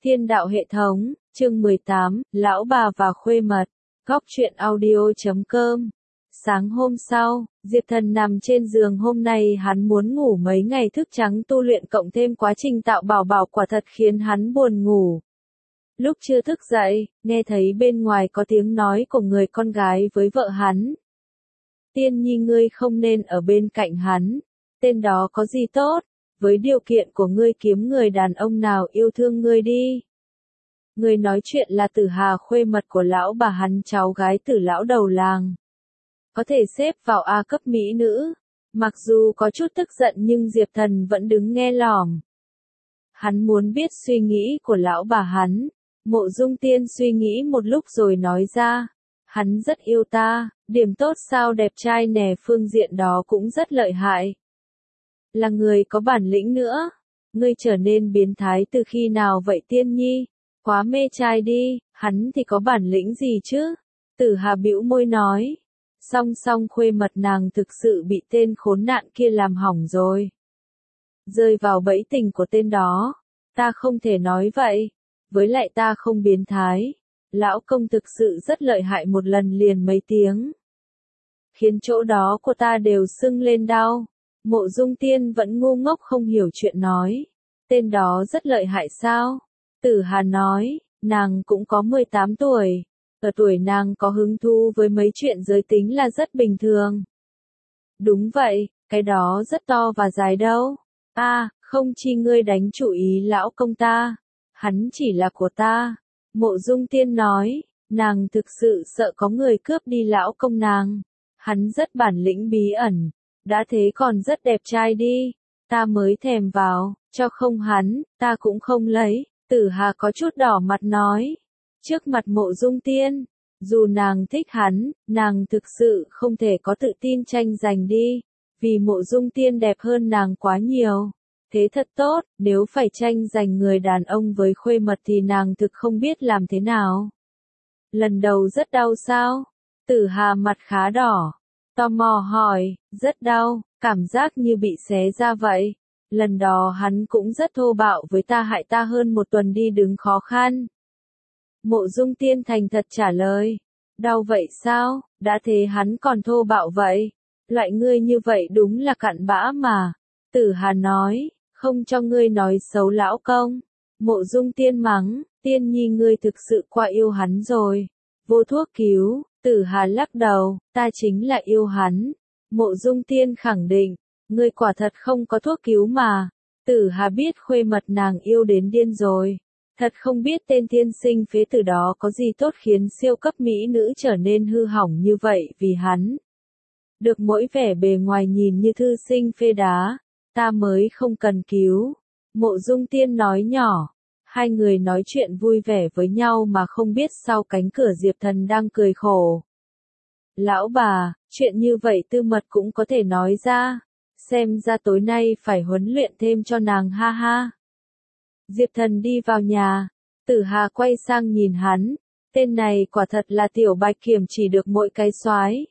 Thiên đạo hệ thống, chương 18, Lão bà và khuê mật, góc truyện audio.com. Sáng hôm sau, Diệp Thần nằm trên giường, hôm nay hắn muốn ngủ mấy ngày thức trắng tu luyện cộng thêm quá trình tạo bảo bảo quả thật khiến hắn buồn ngủ. Lúc chưa thức dậy, nghe thấy bên ngoài có tiếng nói của người con gái với vợ hắn. Tiên nhi, ngươi không nên ở bên cạnh hắn, tên đó có gì tốt, với điều kiện của ngươi kiếm người đàn ông nào yêu thương ngươi đi. Người nói chuyện là Tử Hà, khuê mật của lão bà hắn, cháu gái Tử lão đầu làng. Có thể xếp vào A cấp mỹ nữ. Mặc dù có chút tức giận nhưng Diệp Thần vẫn đứng nghe lỏm. Hắn muốn biết suy nghĩ của lão bà hắn. Mộ Dung Tiên suy nghĩ một lúc rồi nói ra. Hắn rất yêu ta, điểm tốt sao, đẹp trai nè, phương diện đó cũng rất lợi hại. Là người có bản lĩnh nữa. Ngươi trở nên biến thái từ khi nào vậy Tiên nhi? Quá mê trai đi, hắn thì có bản lĩnh gì chứ? Tử Hà bĩu môi nói. Song song khuê mật nàng thực sự bị tên khốn nạn kia làm hỏng rồi. Rơi vào bẫy tình của tên đó. Ta không thể nói vậy. Với lại ta không biến thái. Lão công thực sự rất lợi hại, một lần liền mấy tiếng. Khiến chỗ đó của ta đều sưng lên đau. Mộ Dung Tiên vẫn ngu ngốc không hiểu chuyện nói. Tên đó rất lợi hại sao? Tử Hà nói, nàng cũng có 18 tuổi. Ở tuổi nàng có hứng thú với mấy chuyện giới tính là rất bình thường. Đúng vậy, cái đó rất to và dài đâu. Không chi ngươi đánh chủ ý lão công ta. Hắn chỉ là của ta. Mộ Dung Tiên nói, nàng thực sự sợ có người cướp đi lão công nàng. Hắn rất bản lĩnh bí ẩn. Đã thế còn rất đẹp trai đi. Ta mới thèm vào, cho không hắn, ta cũng không lấy. Tử Hà có chút đỏ mặt nói. Trước mặt Mộ Dung Tiên, dù nàng thích hắn, nàng thực sự không thể có tự tin tranh giành đi. Vì Mộ Dung Tiên đẹp hơn nàng quá nhiều. Thế thật tốt, nếu phải tranh giành người đàn ông với khuê mật thì nàng thực không biết làm thế nào. Lần đầu rất đau sao? Tử Hà mặt khá đỏ. Tò mò hỏi, rất đau, cảm giác như bị xé ra vậy. Lần đó hắn cũng rất thô bạo với ta, hại ta hơn một tuần đi đứng khó khăn. Mộ Dung Tiên thành thật trả lời. Đau vậy sao, đã thế hắn còn thô bạo vậy. Loại ngươi như vậy đúng là cặn bã mà. Tử Hà nói, không cho ngươi nói xấu lão công. Mộ Dung Tiên mắng, Tiên nhi ngươi thực sự quá yêu hắn rồi. Vô thuốc cứu. Tử Hà lắc đầu, ta chính là yêu hắn. Mộ Dung Tiên khẳng định, ngươi quả thật không có thuốc cứu mà. Tử Hà biết khuê mật nàng yêu đến điên rồi. Thật không biết tên thiên sinh phế tử đó có gì tốt khiến siêu cấp mỹ nữ trở nên hư hỏng như vậy vì hắn. Được mỗi vẻ bề ngoài nhìn như thư sinh phê đá, ta mới không cần cứu. Mộ Dung Tiên nói nhỏ. Hai người nói chuyện vui vẻ với nhau mà không biết sau cánh cửa Diệp Thần đang cười khổ. Lão bà, chuyện như vậy tư mật cũng có thể nói ra. Xem ra tối nay phải huấn luyện thêm cho nàng, ha ha. Diệp Thần đi vào nhà. Tử Hà quay sang nhìn hắn. Tên này quả thật là tiểu bạch kiểm chỉ được mỗi cái soái.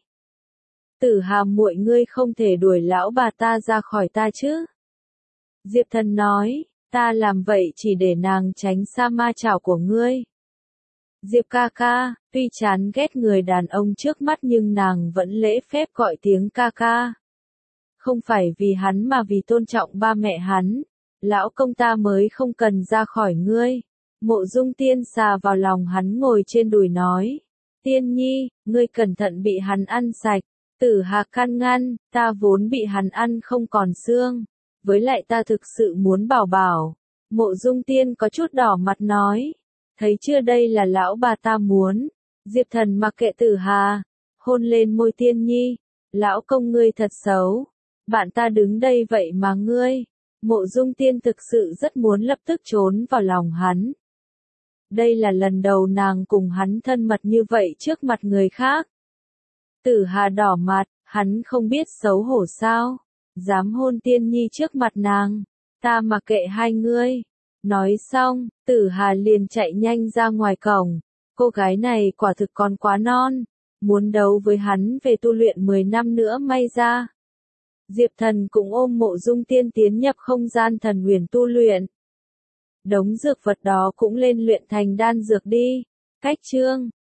Tử Hà muội, ngươi không thể đuổi lão bà ta ra khỏi ta chứ? Diệp Thần nói. Ta làm vậy chỉ để nàng tránh xa ma chảo của ngươi. Diệp ca ca, tuy chán ghét người đàn ông trước mắt nhưng nàng vẫn lễ phép gọi tiếng ca ca. Không phải vì hắn mà vì tôn trọng ba mẹ hắn. Lão công ta mới không cần ra khỏi ngươi. Mộ Dung Tiên xà vào lòng hắn, ngồi trên đùi nói. Tiên nhi, ngươi cẩn thận bị hắn ăn sạch. Tử Hà can ngăn, ta vốn bị hắn ăn không còn xương. Với lại ta thực sự muốn bảo bảo. Mộ Dung Tiên có chút đỏ mặt nói. Thấy chưa, đây là lão bà ta muốn. Diệp Thần mặc kệ Tử Hà. Hôn lên môi Tiên nhi. Lão công ngươi thật xấu. Bạn ta đứng đây vậy mà ngươi. Mộ Dung Tiên thực sự rất muốn lập tức trốn vào lòng hắn. Đây là lần đầu nàng cùng hắn thân mật như vậy trước mặt người khác. Tử Hà đỏ mặt, hắn không biết xấu hổ sao? Dám hôn Tiên nhi trước mặt nàng. Ta mặc kệ hai ngươi. Nói xong, Tử Hà liền chạy nhanh ra ngoài cổng. Cô gái này quả thực còn quá non. Muốn đấu với hắn về tu luyện 10 năm nữa may ra. Diệp Thần cũng ôm Mộ Dung Tiên tiến nhập không gian thần huyền tu luyện. đống dược vật đó cũng lên luyện thành đan dược đi. Cách chương